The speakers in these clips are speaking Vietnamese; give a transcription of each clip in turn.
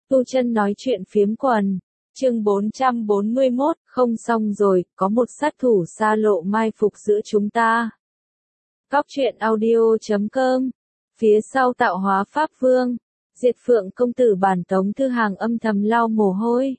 Tu Chân nói chuyện phiếm quần. Chương 441, không xong rồi, có một sát thủ xa lộ mai phục giữa chúng ta. Cóc truyện audio.com. Phía sau Tạo Hóa Pháp Vương, Diệt Phượng công tử bản Tống Thư Hàng âm thầm lau mồ hôi.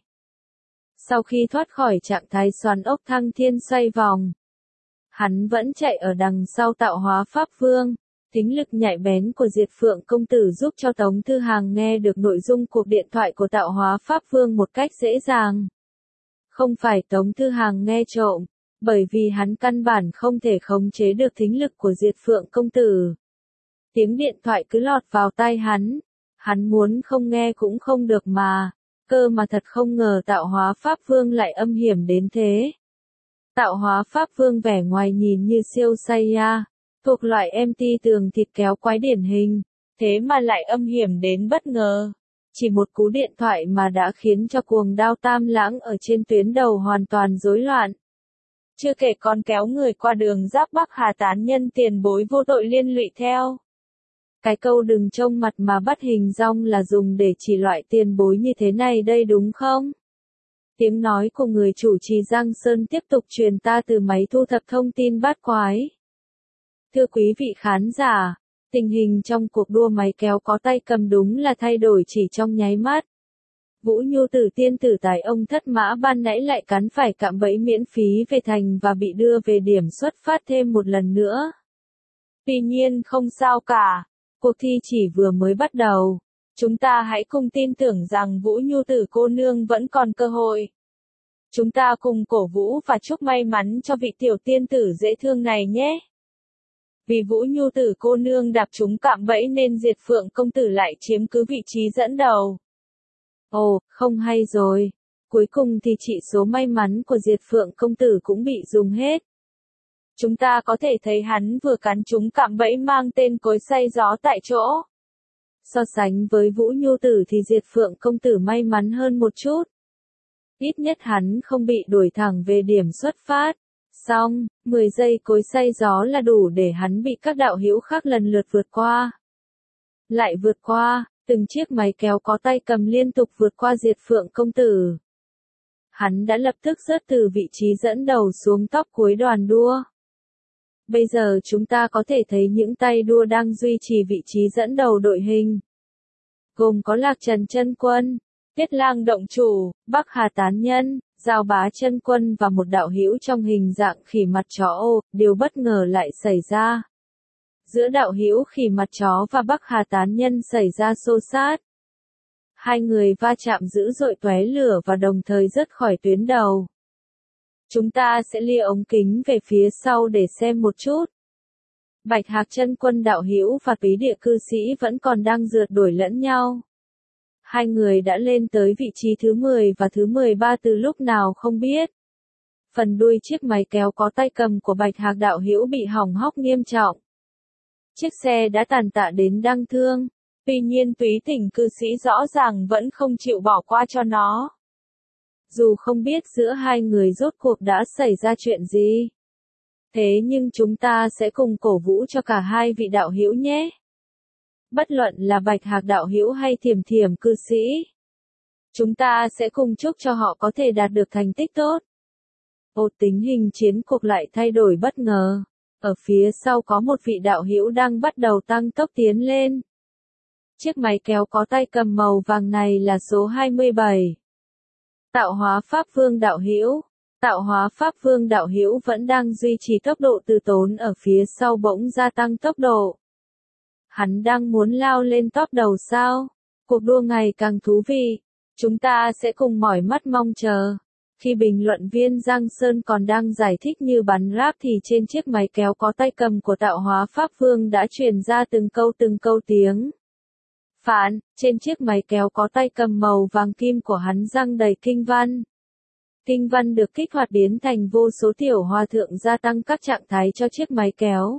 Sau khi thoát khỏi trạng thái xoắn ốc thăng thiên xoay vòng, hắn vẫn chạy ở đằng sau Tạo Hóa Pháp Vương. Tính lực nhạy bén của Diệt Phượng công tử giúp cho Tống Thư Hàng nghe được nội dung cuộc điện thoại của Tạo Hóa Pháp Vương một cách dễ dàng. Không phải Tống Thư Hàng nghe trộm, bởi vì hắn căn bản không thể khống chế được thính lực của Diệt Phượng công tử. Tiếng điện thoại cứ lọt vào tai hắn muốn không nghe cũng không được mà, cơ mà thật không ngờ Tạo Hóa Pháp Vương lại âm hiểm đến thế. Tạo Hóa Pháp Vương vẻ ngoài nhìn như siêu Saiya, thuộc loại MT tường thịt kéo quái điển hình, thế mà lại âm hiểm đến bất ngờ. Chỉ một cú điện thoại mà đã khiến cho cuồng đao Tam Lãng ở trên tuyến đầu hoàn toàn rối loạn. Chưa kể còn kéo người qua đường giáp Bắc Hà tán nhân tiền bối vô tội liên lụy theo. Cái câu đừng trông mặt mà bắt hình dong là dùng để chỉ loại tiền bối như thế này đây đúng không? Tiếng nói của người chủ trì Giang Sơn tiếp tục truyền ta từ máy thu thập thông tin bát quái. Thưa quý vị khán giả, tình hình trong cuộc đua máy kéo có tay cầm đúng là thay đổi chỉ trong nháy mắt. Vũ Nhu Tử tiên tử tài ông Thất Mã ban nãy lại cắn phải cạm bẫy miễn phí về thành và bị đưa về điểm xuất phát thêm một lần nữa. Tuy nhiên không sao cả, cuộc thi chỉ vừa mới bắt đầu. Chúng ta hãy cùng tin tưởng rằng Vũ Nhu Tử cô nương vẫn còn cơ hội. Chúng ta cùng cổ vũ và chúc may mắn cho vị tiểu tiên tử dễ thương này nhé. Vì Vũ Nhu Tử cô nương đạp trúng cạm bẫy nên Diệt Phượng công tử lại chiếm cứ vị trí dẫn đầu. Ồ, không hay rồi. Cuối cùng thì chỉ số may mắn của Diệt Phượng công tử cũng bị dùng hết. Chúng ta có thể thấy hắn vừa cắn trúng cạm bẫy mang tên cối xay gió tại chỗ. So sánh với Vũ Nhu Tử thì Diệt Phượng công tử may mắn hơn một chút. Ít nhất hắn không bị đuổi thẳng về điểm xuất phát. Xong, 10 giây cối xay gió là đủ để hắn bị các đạo hữu khác lần lượt vượt qua. Lại vượt qua, từng chiếc máy kéo có tay cầm liên tục vượt qua Diệt Phượng công tử. Hắn đã lập tức rớt từ vị trí dẫn đầu xuống top cuối đoàn đua. Bây giờ chúng ta có thể thấy những tay đua đang duy trì vị trí dẫn đầu đội hình. Gồm có Lạc Trần Chân Quân, Tiết Lang Động Chủ, Bắc Hà Tán Nhân, Giao Bá Chân Quân và một đạo hữu trong hình dạng khỉ mặt chó. Điều bất ngờ lại xảy ra. Giữa đạo hữu khỉ mặt chó và Bắc Hà Tán Nhân xảy ra xô xát. Hai người va chạm dữ dội tóe lửa và đồng thời rớt khỏi tuyến đầu. Chúng ta sẽ lia ống kính về phía sau để xem một chút. Bạch Hạc Chân Quân đạo hữu và Bí Địa cư sĩ vẫn còn đang rượt đuổi lẫn nhau. Hai người đã lên tới vị trí thứ 10 và thứ 13 từ lúc nào không biết. Phần đuôi chiếc máy kéo có tay cầm của Bạch Hạc đạo hữu bị hỏng hóc nghiêm trọng. Chiếc xe đã tàn tạ đến đáng thương. Tuy nhiên Túy Tỉnh cư sĩ rõ ràng vẫn không chịu bỏ qua cho nó. Dù không biết giữa hai người rốt cuộc đã xảy ra chuyện gì. Thế nhưng chúng ta sẽ cùng cổ vũ cho cả hai vị đạo hữu nhé. Bất luận là Bạch Hạc đạo hữu hay Thiểm Thiểm cư sĩ. Chúng ta sẽ cùng chúc cho họ có thể đạt được thành tích tốt. Tình hình chiến cuộc lại thay đổi bất ngờ. Ở phía sau có một vị đạo hữu đang bắt đầu tăng tốc tiến lên. Chiếc máy kéo có tay cầm màu vàng này là số 27. Tạo Hóa Pháp Vương đạo hữu. Tạo Hóa Pháp Vương đạo hữu vẫn đang duy trì tốc độ từ tốn ở phía sau bỗng gia tăng tốc độ. Hắn đang muốn lao lên top đầu sao? Cuộc đua ngày càng thú vị. Chúng ta sẽ cùng mỏi mắt mong chờ. Khi bình luận viên Giang Sơn còn đang giải thích như bắn ráp thì trên chiếc máy kéo có tay cầm của Tạo Hóa Pháp Vương đã truyền ra từng câu tiếng. Phán, trên chiếc máy kéo có tay cầm màu vàng kim của hắn răng đầy kinh văn. Kinh văn được kích hoạt biến thành vô số tiểu hòa thượng gia tăng các trạng thái cho chiếc máy kéo.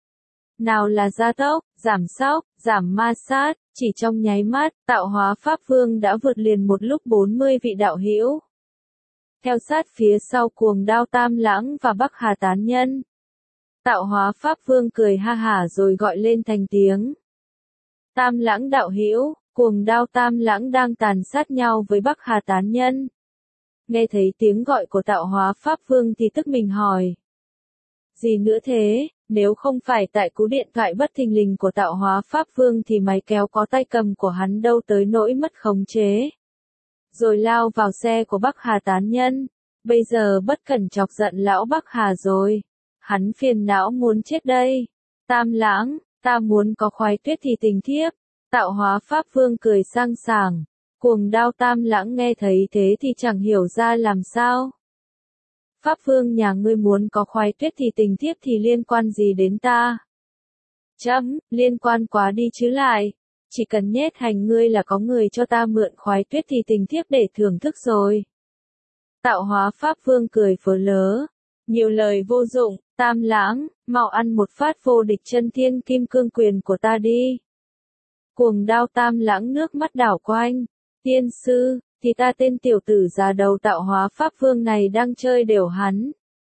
Nào là gia tốc, giảm sóc, giảm ma sát, chỉ trong nháy mắt, Tạo Hóa Pháp Vương đã vượt liền một lúc 40 vị đạo hữu. Theo sát phía sau cuồng đao Tam Lãng và Bắc Hà Tán Nhân. Tạo Hóa Pháp Vương cười ha hả rồi gọi lên thành tiếng. Tam Lãng đạo hữu, Cuồng Đao Tam Lãng đang tàn sát nhau với Bắc Hà tán nhân. Nghe thấy tiếng gọi của Tạo Hóa Pháp Vương thì tức mình hỏi. Gì nữa thế, nếu không phải tại cú điện thoại bất thình lình của Tạo Hóa Pháp Vương thì máy kéo có tay cầm của hắn đâu tới nỗi mất khống chế. Rồi lao vào xe của Bắc Hà tán nhân. Bây giờ bất cẩn chọc giận lão Bắc Hà rồi. Hắn phiền não muốn chết đây. Tam Lãng, ta muốn có khoái tuyết thì tình thiếp. Tạo Hóa Pháp Vương cười sang sảng. Cuồng Đao Tam Lãng nghe thấy thế thì chẳng hiểu ra làm sao. Pháp Vương nhà ngươi muốn có khoái tuyết thì tình thiếp thì liên quan gì đến ta? Chấm, liên quan quá đi chứ lại. Chỉ cần nhét hành ngươi là có người cho ta mượn khoái tuyết thì tình thiếp để thưởng thức rồi. Tạo Hóa Pháp Vương cười phớ lớ. Nhiều lời vô dụng, Tam Lãng, mau ăn một phát vô địch chân thiên kim cương quyền của ta đi. Cuồng Đao Tam Lãng nước mắt đảo quanh. Tiên sư, thì ta tên tiểu tử già đầu Tạo Hóa Pháp Vương này đang chơi đều hắn.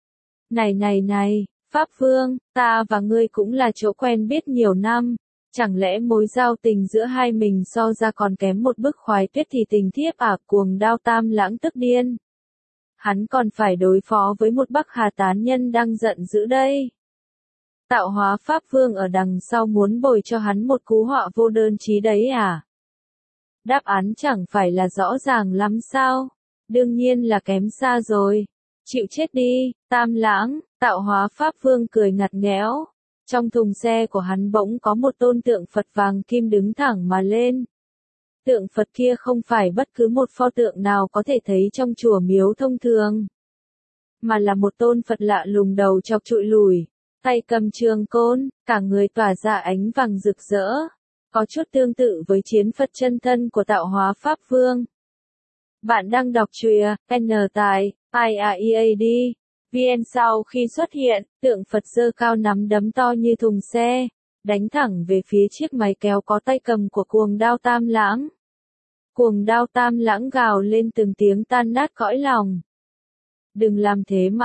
Này, Pháp Vương, ta và ngươi cũng là chỗ quen biết nhiều năm. Chẳng lẽ mối giao tình giữa hai mình so ra còn kém một bức khoái tuyết thì tình thiếp à? Cuồng Đao Tam Lãng tức điên. Hắn còn phải đối phó với một Bắc Hà tán nhân đang giận dữ đây. Tạo Hóa Pháp Vương ở đằng sau muốn bồi cho hắn một cú họa vô đơn chí đấy à? Đáp án chẳng phải là rõ ràng lắm sao? Đương nhiên là kém xa rồi. Chịu chết đi, Tam Lãng. Tạo Hóa Pháp Vương cười ngặt nghẽo. Trong thùng xe của hắn bỗng có một tôn tượng Phật vàng kim đứng thẳng mà lên. Tượng Phật kia không phải bất cứ một pho tượng nào có thể thấy trong chùa miếu thông thường, mà là một tôn Phật lạ lùng đầu chọc trụi lùi, tay cầm trường côn, cả người tỏa ra ánh vàng rực rỡ, có chút tương tự với chiến Phật chân thân của Tạo Hóa Pháp Vương. Bạn đang đọc truyện N tại IAEAD. VN sau khi xuất hiện, tượng Phật giơ cao nắm đấm to như thùng xe, đánh thẳng về phía chiếc máy kéo có tay cầm của Cuồng Đao Tam Lãng. Cuồng Đao Tam Lãng gào lên từng tiếng tan nát cõi lòng. Đừng làm thế mà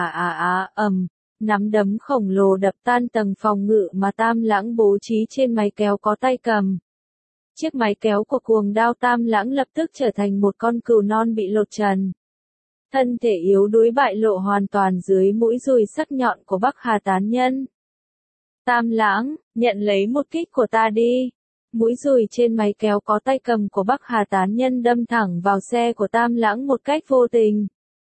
nắm đấm khổng lồ đập tan tầng phòng ngự mà Tam Lãng bố trí trên máy kéo có tay cầm. Chiếc máy kéo của Cuồng Đao Tam Lãng lập tức trở thành một con cừu non bị lột trần. Thân thể yếu đuối bại lộ hoàn toàn dưới mũi dùi sắc nhọn của Bắc Hà tán nhân. Tam Lãng, nhận lấy một kích của ta đi. Mũi dùi trên máy kéo có tay cầm của Bắc Hà tán nhân đâm thẳng vào xe của Tam Lãng một cách vô tình.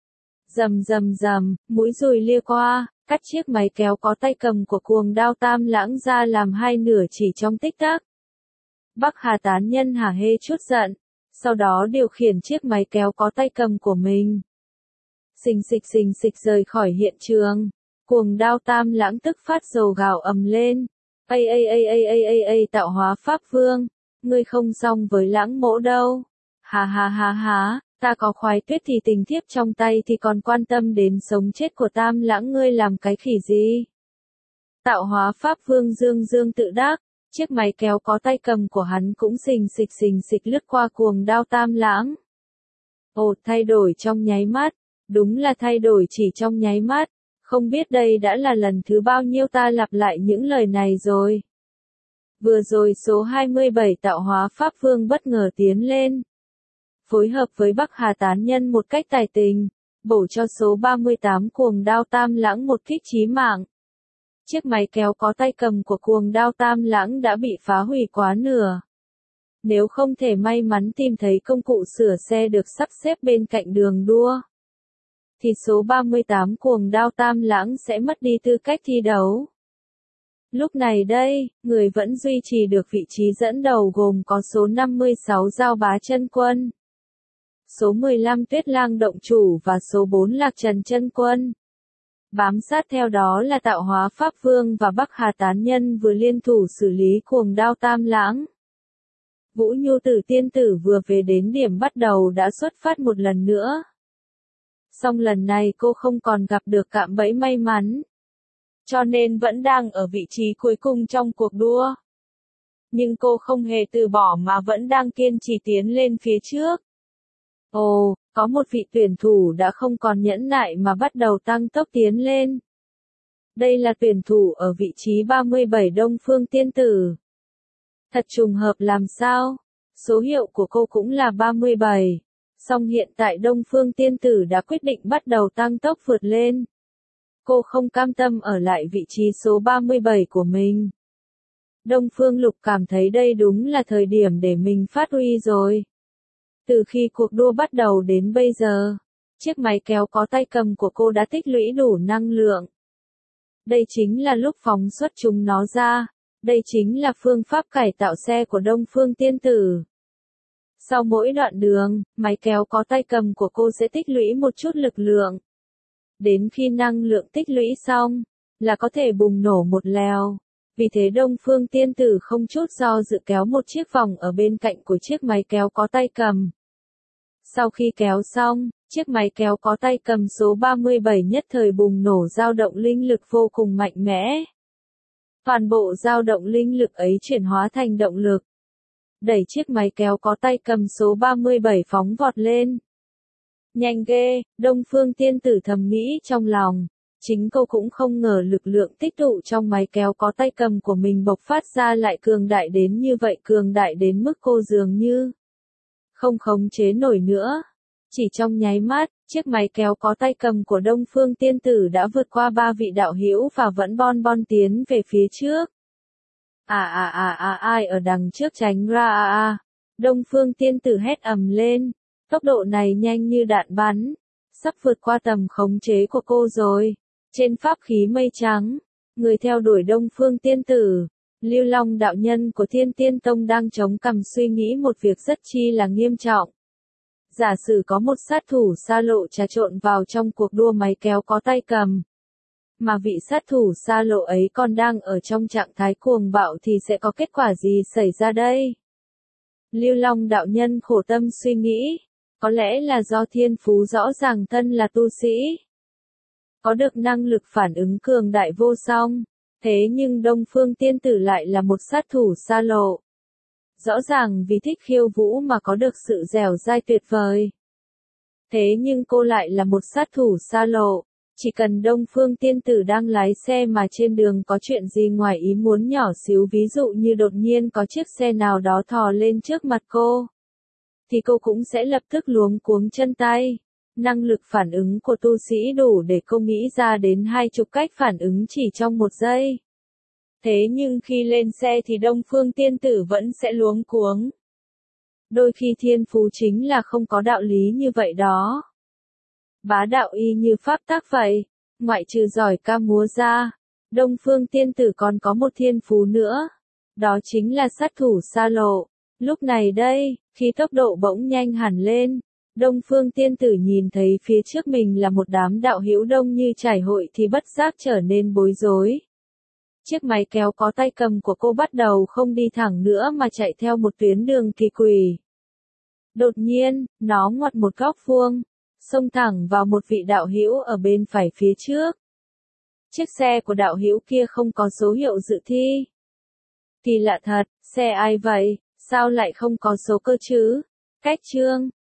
Rầm, mũi dùi lia qua, cắt chiếc máy kéo có tay cầm của Cuồng Đao Tam Lãng ra làm hai nửa chỉ trong tích tắc. Bắc Hà tán nhân hả hê chút giận, sau đó điều khiển chiếc máy kéo có tay cầm của mình. Xình xịch rời khỏi hiện trường. Cuồng Đao Tam Lãng tức phát dầu gào ầm lên. Tạo Hóa Pháp Vương, ngươi không xong với Lãng mỗ đâu. Ha, ta có khoái tuyết thì tình thiếp trong tay thì còn quan tâm đến sống chết của Tam Lãng ngươi làm cái khỉ gì? Tạo Hóa Pháp Vương dương tự đắc, chiếc máy kéo có tay cầm của hắn cũng xình xịch lướt qua Cuồng Đao Tam Lãng. Ồ, thay đổi trong nháy mắt, đúng là thay đổi chỉ trong nháy mắt. Không biết đây đã là lần thứ bao nhiêu ta lặp lại những lời này rồi. Vừa rồi số 27 Tạo Hóa Pháp Vương bất ngờ tiến lên. Phối hợp với Bắc Hà tán nhân một cách tài tình, bổ cho số 38 Cuồng Đao Tam Lãng một kích chí mạng. Chiếc máy kéo có tay cầm của Cuồng Đao Tam Lãng đã bị phá hủy quá nửa. Nếu không thể may mắn tìm thấy công cụ sửa xe được sắp xếp bên cạnh đường đua, thì số 38 Cuồng Đao Tam Lãng sẽ mất đi tư cách thi đấu. Lúc này đây, người vẫn duy trì được vị trí dẫn đầu gồm có số 56 Giao Bá Chân Quân, số 15 Tuyết Lang Động Chủ và số 4 Lạc Trần Chân Quân. Bám sát theo đó là Tạo Hóa Pháp Vương và Bắc Hà tán nhân vừa liên thủ xử lý Cuồng Đao Tam Lãng. Vũ Nhu Tử tiên tử vừa về đến điểm bắt đầu đã xuất phát một lần nữa. Song lần này cô không còn gặp được cạm bẫy may mắn, cho nên vẫn đang ở vị trí cuối cùng trong cuộc đua. Nhưng cô không hề từ bỏ mà vẫn đang kiên trì tiến lên phía trước. Ồ, có một vị tuyển thủ đã không còn nhẫn nại mà bắt đầu tăng tốc tiến lên. Đây là tuyển thủ ở vị trí 37 Đông Phương tiên tử. Thật trùng hợp làm sao? Số hiệu của cô cũng là 37. Song hiện tại Đông Phương Tiên Tử đã quyết định bắt đầu tăng tốc vượt lên. Cô không cam tâm ở lại vị trí số 37 của mình. Đông Phương Lục cảm thấy đây đúng là thời điểm để mình phát huy rồi. Từ khi cuộc đua bắt đầu đến bây giờ, chiếc máy kéo có tay cầm của cô đã tích lũy đủ năng lượng. Đây chính là lúc phóng xuất chúng nó ra. Đây chính là phương pháp cải tạo xe của Đông Phương Tiên Tử. Sau mỗi đoạn đường, máy kéo có tay cầm của cô sẽ tích lũy một chút lực lượng. Đến khi năng lượng tích lũy xong, là có thể bùng nổ một lèo. Vì thế Đông Phương Tiên Tử không chút do dự kéo một chiếc vòng ở bên cạnh của chiếc máy kéo có tay cầm. Sau khi kéo xong, chiếc máy kéo có tay cầm số 37 nhất thời bùng nổ dao động linh lực vô cùng mạnh mẽ. Toàn bộ dao động linh lực ấy chuyển hóa thành động lực. Đẩy chiếc máy kéo có tay cầm số 37 phóng vọt lên. Nhanh ghê, Đông Phương Tiên Tử thầm nghĩ trong lòng. Chính cô cũng không ngờ lực lượng tích tụ trong máy kéo có tay cầm của mình bộc phát ra lại cường đại đến như vậy, cường đại đến mức cô dường như không khống chế nổi nữa. Chỉ trong nháy mắt, chiếc máy kéo có tay cầm của Đông Phương Tiên Tử đã vượt qua 3 vị đạo hữu và vẫn bon tiến về phía trước. Ai ở đằng trước tránh ra Đông Phương Tiên Tử hét ầm lên. Tốc độ này nhanh như đạn bắn. Sắp vượt qua tầm khống chế của cô rồi. Trên pháp khí mây trắng, người theo đuổi Đông Phương Tiên Tử, Lưu Long đạo nhân của Thiên Tiên Tông đang chống cằm suy nghĩ một việc rất chi là nghiêm trọng. Giả sử có một sát thủ xa lộ trà trộn vào trong cuộc đua máy kéo có tay cầm, mà vị sát thủ xa lộ ấy còn đang ở trong trạng thái cuồng bạo thì sẽ có kết quả gì xảy ra đây? Lưu Long đạo nhân khổ tâm suy nghĩ, có lẽ là do thiên phú rõ ràng thân là tu sĩ, có được năng lực phản ứng cường đại vô song, thế nhưng Đông Phương Tiên Tử lại là một sát thủ xa lộ. Rõ ràng vì thích khiêu vũ mà có được sự dẻo dai tuyệt vời. Thế nhưng cô lại là một sát thủ xa lộ, chỉ cần Đông Phương Tiên Tử đang lái xe mà trên đường có chuyện gì ngoài ý muốn nhỏ xíu, ví dụ như đột nhiên có chiếc xe nào đó thò lên trước mặt cô, thì cô cũng sẽ lập tức luống cuống chân tay. Năng lực phản ứng của tu sĩ đủ để cô nghĩ ra đến 20 cách phản ứng chỉ trong một giây. Thế nhưng khi lên xe thì Đông Phương Tiên Tử vẫn sẽ luống cuống. Đôi khi thiên phú chính là không có đạo lý như vậy đó. Bá đạo y như pháp tắc vậy, ngoại trừ giỏi ca múa ra, Đông Phương Tiên Tử còn có một thiên phú nữa. Đó chính là sát thủ xa lộ. Lúc này đây, khi tốc độ bỗng nhanh hẳn lên, Đông Phương Tiên Tử nhìn thấy phía trước mình là một đám đạo hữu đông như chảy hội thì bất giác trở nên bối rối. Chiếc máy kéo có tay cầm của cô bắt đầu không đi thẳng nữa mà chạy theo một tuyến đường kỳ quỷ. Đột nhiên, nó ngoặt một góc vuông, xông thẳng vào một vị đạo hữu ở bên phải phía trước. Chiếc xe của đạo hữu kia không có số hiệu dự thi. Thì lạ thật, xe ai vậy, sao lại không có số cơ chứ? Cách chương